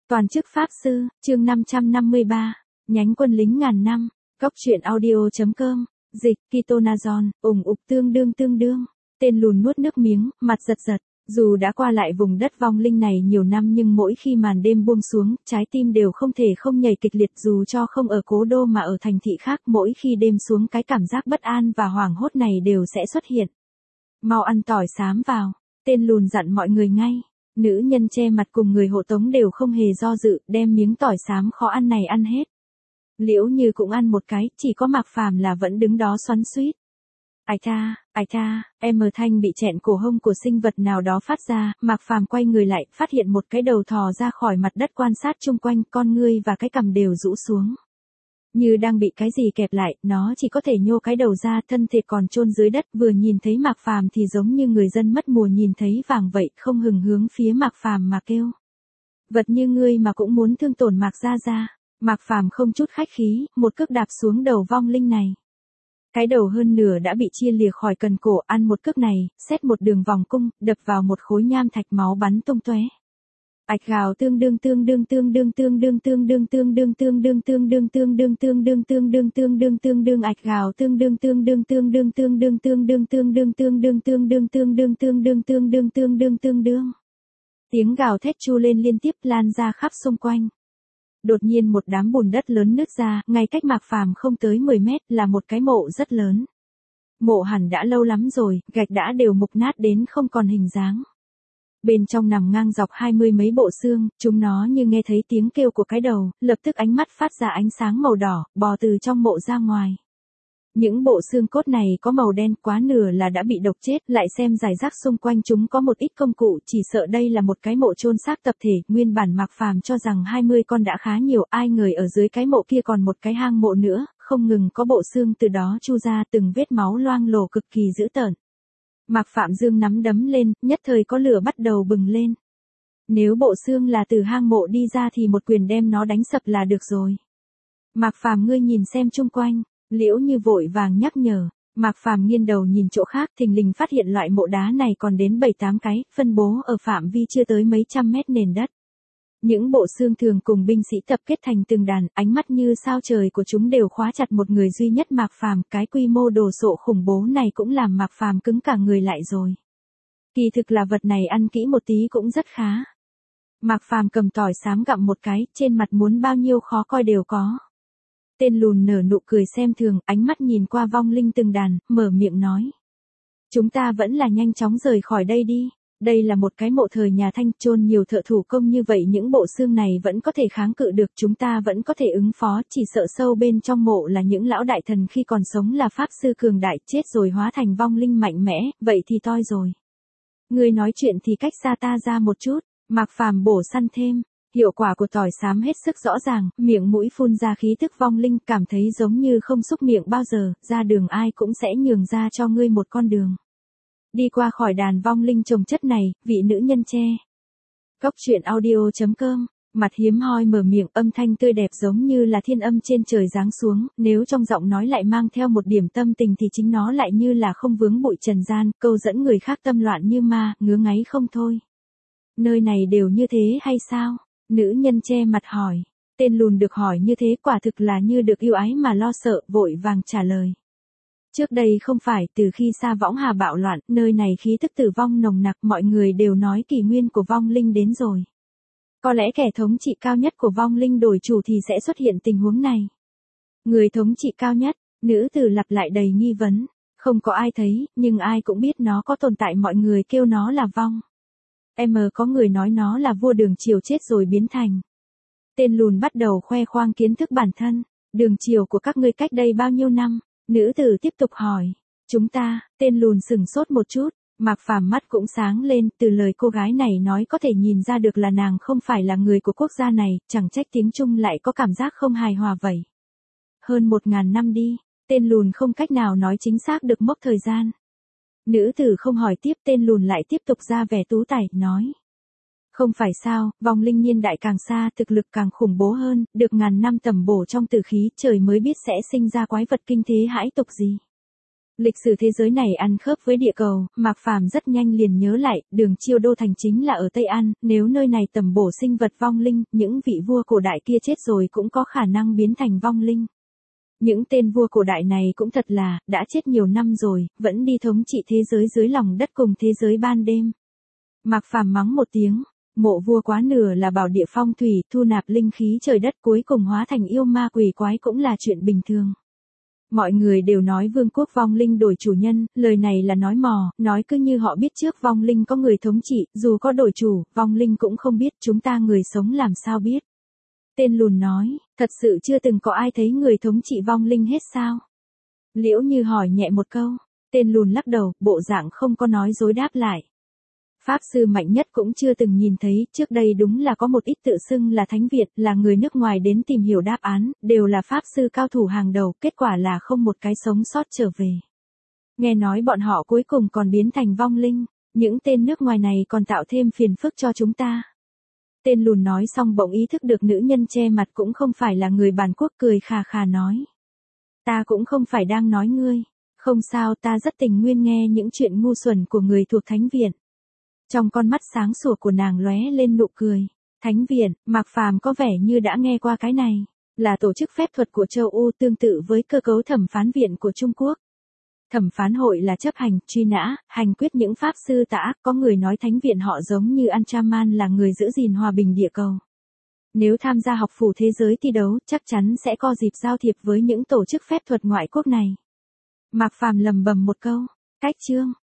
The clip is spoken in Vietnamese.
Toàn chức Pháp Sư, chương 553, nhánh quân lính ngàn năm, Cóc truyện audio.com, dịch, Kitonazon, ủng ục tương đương, tên lùn nuốt nước miếng, mặt giật giật, dù đã qua lại vùng đất vong linh này nhiều năm nhưng mỗi khi màn đêm buông xuống, trái tim đều không thể không nhảy kịch liệt dù cho không ở cố đô mà ở thành thị khác, mỗi khi đêm xuống cái cảm giác bất an và hoảng hốt này đều sẽ xuất hiện. Mau ăn tỏi xám vào, tên lùn dặn mọi người ngay. Nữ nhân che mặt cùng người hộ tống đều không hề do dự, đem miếng tỏi xám khó ăn này ăn hết. Liễu Như cũng ăn một cái, chỉ có Mạc Phàm là vẫn đứng đó xoắn xuýt. Ai tha, em thanh bị chẹn cổ hông của sinh vật nào đó phát ra, Mạc Phàm quay người lại, phát hiện một cái đầu thò ra khỏi mặt đất quan sát chung quanh, con ngươi và cái cằm đều rũ xuống. Như đang bị cái gì kẹp lại, nó chỉ có thể nhô cái đầu ra, thân thịt còn chôn dưới đất, vừa nhìn thấy Mạc Phàm thì giống như người dân mất mùa nhìn thấy vàng vậy, không hừng hướng phía Mạc Phàm mà kêu. Vật như ngươi mà cũng muốn thương tổn Mạc gia gia. Mạc Phàm không chút khách khí, một cước đạp xuống đầu vong linh này. Cái đầu hơn nửa đã bị chia lìa khỏi cần cổ, ăn một cước này, xét một đường vòng cung, đập vào một khối nham thạch, máu bắn tung tóe. Ạch gào ạch gào tiếng gào thét chu lên liên tiếp lan ra khắp xung quanh. Đột nhiên một đám bùn đất lớn nứt ra, ngay cách Mạc Phàm không tới 10 mét là một cái mộ rất lớn. Mộ hẳn đã lâu lắm rồi, gạch đã đều mục nát đến không còn hình dáng. Bên trong nằm ngang dọc 20 mấy bộ xương, chúng nó như nghe thấy tiếng kêu của cái đầu, lập tức ánh mắt phát ra ánh sáng màu đỏ, bò từ trong mộ ra ngoài. Những bộ xương cốt này có màu đen, quá nửa là đã bị độc chết, lại xem rải rác xung quanh chúng có một ít công cụ, chỉ sợ đây là một cái mộ chôn xác tập thể, nguyên bản Mạc Phàm cho rằng 20 con đã khá nhiều, ai ngờ ở dưới cái mộ kia còn một cái hang mộ nữa, không ngừng có bộ xương từ đó chu ra, từng vết máu loang lổ cực kỳ dữ tợn. Mạc Phạm Dương nắm đấm lên, nhất thời có lửa bắt đầu bừng lên. Nếu bộ xương là từ hang mộ đi ra thì một quyền đem nó đánh sập là được rồi. Mạc Phàm ngươi nhìn xem chung quanh. Liễu Như vội vàng nhắc nhở. Mạc Phàm nghiêng đầu nhìn chỗ khác, thình lình phát hiện loại mộ đá này còn đến 7-8 cái, phân bố ở phạm vi chưa tới mấy trăm mét nền đất. Những bộ xương thường cùng binh sĩ tập kết thành từng đàn, ánh mắt như sao trời của chúng đều khóa chặt một người duy nhất Mạc Phàm, cái quy mô đồ sộ khủng bố này cũng làm Mạc Phàm cứng cả người lại rồi. Kỳ thực là vật này ăn kỹ một tí cũng rất khá. Mạc Phàm cầm tỏi xám gặm một cái, trên mặt muốn bao nhiêu khó coi đều có. Tên lùn nở nụ cười xem thường, ánh mắt nhìn qua vong linh từng đàn, mở miệng nói. Chúng ta vẫn là nhanh chóng rời khỏi đây đi. Đây là một cái mộ thời nhà Thanh, chôn nhiều thợ thủ công như vậy những bộ xương này vẫn có thể kháng cự được, chúng ta vẫn có thể ứng phó, chỉ sợ sâu bên trong mộ là những lão đại thần khi còn sống là pháp sư cường đại, chết rồi hóa thành vong linh mạnh mẽ, vậy thì toi rồi. Ngươi nói chuyện thì cách xa ta ra một chút, Mạc Phàm bổ săn thêm. Hiệu quả của tỏi xám hết sức rõ ràng, miệng mũi phun ra khí tức vong linh, cảm thấy giống như không xúc miệng bao giờ, ra đường ai cũng sẽ nhường ra cho ngươi một con đường. Đi qua khỏi đàn vong linh chồng chất này, vị nữ nhân che. Cóc truyện audio.com, mặt hiếm hoi mở miệng, âm thanh tươi đẹp giống như là thiên âm trên trời giáng xuống, nếu trong giọng nói lại mang theo một điểm tâm tình thì chính nó lại như là không vướng bụi trần gian, câu dẫn người khác tâm loạn như ma, ngứa ngáy không thôi. Nơi này đều như thế hay sao? Nữ nhân che mặt hỏi. Tên lùn được hỏi như thế quả thực là như được yêu ái mà lo sợ, vội vàng trả lời. Trước đây không phải, từ khi Sa Võng Hà bạo loạn, nơi này khí tức tử vong nồng nặc, mọi người đều nói kỷ nguyên của vong linh đến rồi. Có lẽ kẻ thống trị cao nhất của vong linh đổi chủ thì sẽ xuất hiện tình huống này. Người thống trị cao nhất, nữ tử lặp lại đầy nghi vấn. Không có ai thấy, nhưng ai cũng biết nó có tồn tại, mọi người kêu nó là vong. Có người nói nó là vua Đường Triều chết rồi biến thành. Tên lùn bắt đầu khoe khoang kiến thức bản thân. Đường Triều của các ngươi cách đây bao nhiêu năm? Nữ tử tiếp tục hỏi. Chúng ta, tên lùn sừng sốt một chút. Mạc Phàm mắt cũng sáng lên, từ lời cô gái này nói có thể nhìn ra được là nàng không phải là người của quốc gia này, chẳng trách tiếng Trung lại có cảm giác không hài hòa vậy. Hơn 1000 năm đi, tên lùn không cách nào nói chính xác được mốc thời gian. Nữ tử không hỏi tiếp, tên lùn lại tiếp tục ra vẻ tú tài, nói. Không phải sao, vong linh niên đại càng xa, thực lực càng khủng bố hơn, được ngàn năm tầm bổ trong tử khí, trời mới biết sẽ sinh ra quái vật kinh thế hãi tục gì. Lịch sử thế giới này ăn khớp với địa cầu, Mạc Phàm rất nhanh liền nhớ lại, Đường Chiêu đô thành chính là ở Tây An, nếu nơi này tầm bổ sinh vật vong linh, những vị vua cổ đại kia chết rồi cũng có khả năng biến thành vong linh. Những tên vua cổ đại này cũng thật là, đã chết nhiều năm rồi, vẫn đi thống trị thế giới dưới lòng đất cùng thế giới ban đêm. Mạc Phàm mắng một tiếng, mộ vua quá nửa là bảo địa phong thủy, thu nạp linh khí trời đất cuối cùng hóa thành yêu ma quỷ quái cũng là chuyện bình thường. Mọi người đều nói vương quốc vong linh đổi chủ nhân, lời này là nói mò, nói cứ như họ biết trước vong linh có người thống trị, dù có đổi chủ, vong linh cũng không biết, chúng ta người sống làm sao biết. Tên lùn nói, thật sự chưa từng có ai thấy người thống trị vong linh hết sao? Liễu Như hỏi nhẹ một câu, tên lùn lắc đầu, bộ dạng không có nói dối đáp lại. Pháp sư mạnh nhất cũng chưa từng nhìn thấy, trước đây đúng là có một ít tự xưng là Thánh Việt, là người nước ngoài đến tìm hiểu đáp án, đều là Pháp sư cao thủ hàng đầu, kết quả là không một cái sống sót trở về. Nghe nói bọn họ cuối cùng còn biến thành vong linh, những tên nước ngoài này còn tạo thêm phiền phức cho chúng ta. Tên lùn nói xong bỗng ý thức được nữ nhân che mặt cũng không phải là người bản quốc, cười khà khà nói. Ta cũng không phải đang nói ngươi, không sao, ta rất tình nguyện nghe những chuyện ngu xuẩn của người thuộc Thánh Viện. Trong con mắt sáng sủa của nàng lóe lên nụ cười. Thánh Viện, Mạc Phàm có vẻ như đã nghe qua cái này, là tổ chức phép thuật của châu Âu tương tự với cơ cấu thẩm phán viện của Trung Quốc. Thẩm phán hội là chấp hành, truy nã, hành quyết những pháp sư tà ác, có người nói Thánh Viện họ giống như Antraman là người giữ gìn hòa bình địa cầu. Nếu tham gia học phủ thế giới thi đấu, chắc chắn sẽ có dịp giao thiệp với những tổ chức phép thuật ngoại quốc này. Mạc Phàm lầm bầm một câu, cách chương.